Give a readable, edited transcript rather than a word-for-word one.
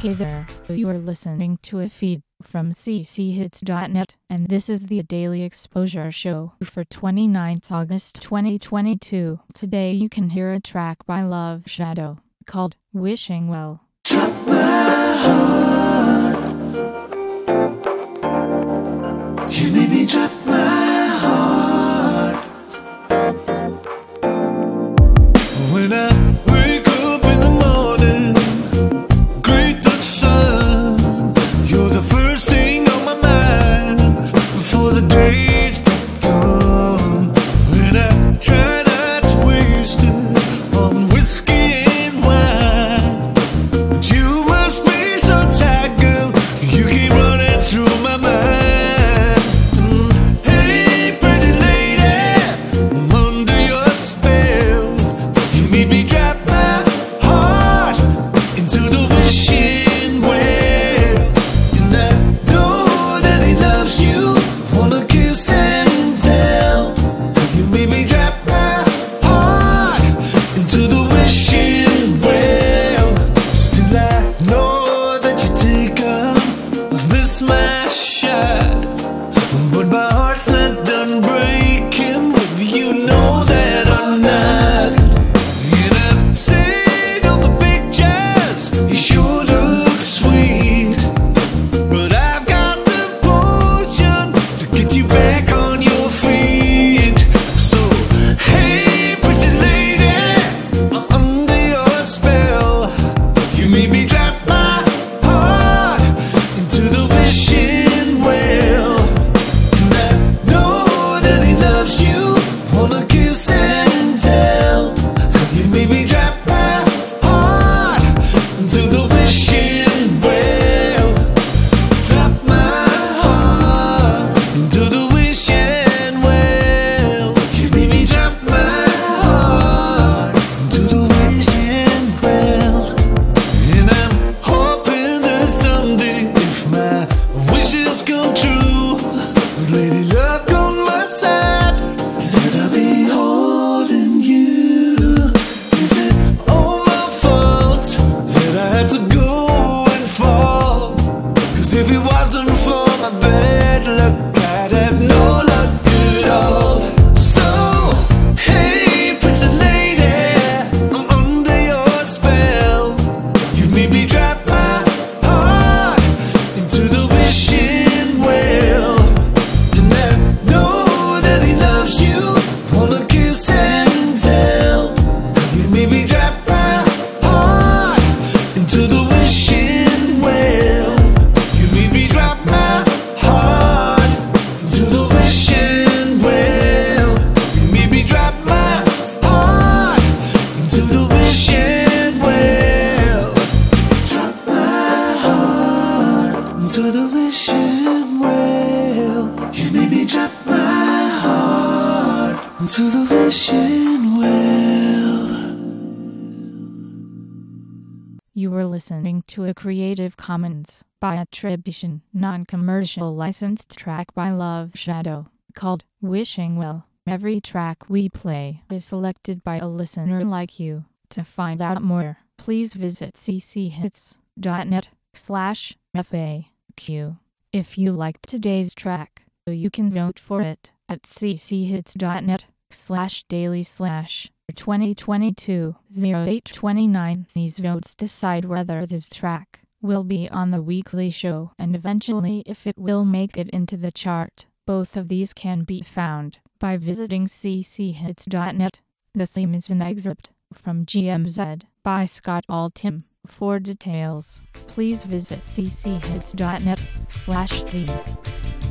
Hey there, you are listening to a feed from cchits.net, and this is the Daily Exposure Show for 29th August 2022. Today you can hear a track by Love Shadow called Wishing Well. Drop my heart. You made me drop my heart. When I wake up in the morning, greet the sun. You're the first thing on my mind before the day's begun. When I try not to waste it on whiskey and wine, but you must be so tight, girl. You keep running through my mind. Hey, pretty lady, I'm under your spell. You made me drop my heart into the wishing well. And I know that he loves you. Wanna kiss and tell. You made me drop my heart into the wishing well. Still I know that you take up. I've missed my shot, but my heart's not done breaking with you. Know that I'm not. And I've seen all the pictures, you sure look sweet, but I've got the potion to get you back on your feet. So, hey, pretty lady, I'm under your spell. You made me drop my heart into the wishing well. And I know that he loves you. Wanna kiss and tell. You made me drop my heart into the wishing well. Drop my heart into the wishing well. You made me drop my heart into the wishing well. And I'm hoping that someday, if my wishes come true, with Lady Luck on my side, that I'll be holding you. Is it all my fault that I had to go and fall? 'Cause if it wasn't for my bad luck, I'd have no luck at all. So, hey, pretty lady, I'm under your spell. You made me drop my heart into the wishing well. And I know that he loves you. Wanna kiss and tell. You made me drop my heart into the wishing well. You made me drop my heart into the wishing well. You made me drop my heart into the wishing well. Drop my heart into the wishing well. You made me drop my heart into the wishing well. You were listening to a Creative Commons by attribution, non-commercial licensed track by Love Shadow called Wishing Well. Every track we play is selected by a listener like you. To find out more, please visit cchits.net/FAQ. If you liked today's track, you can vote for it at cchits.net/daily/2022-0829. These votes decide whether this track will be on the weekly show and eventually if it will make it into the chart. Both of these can be found by visiting cchits.net. The theme is an excerpt from GMZ by Scott Altham. For details, please visit cchits.net/theme.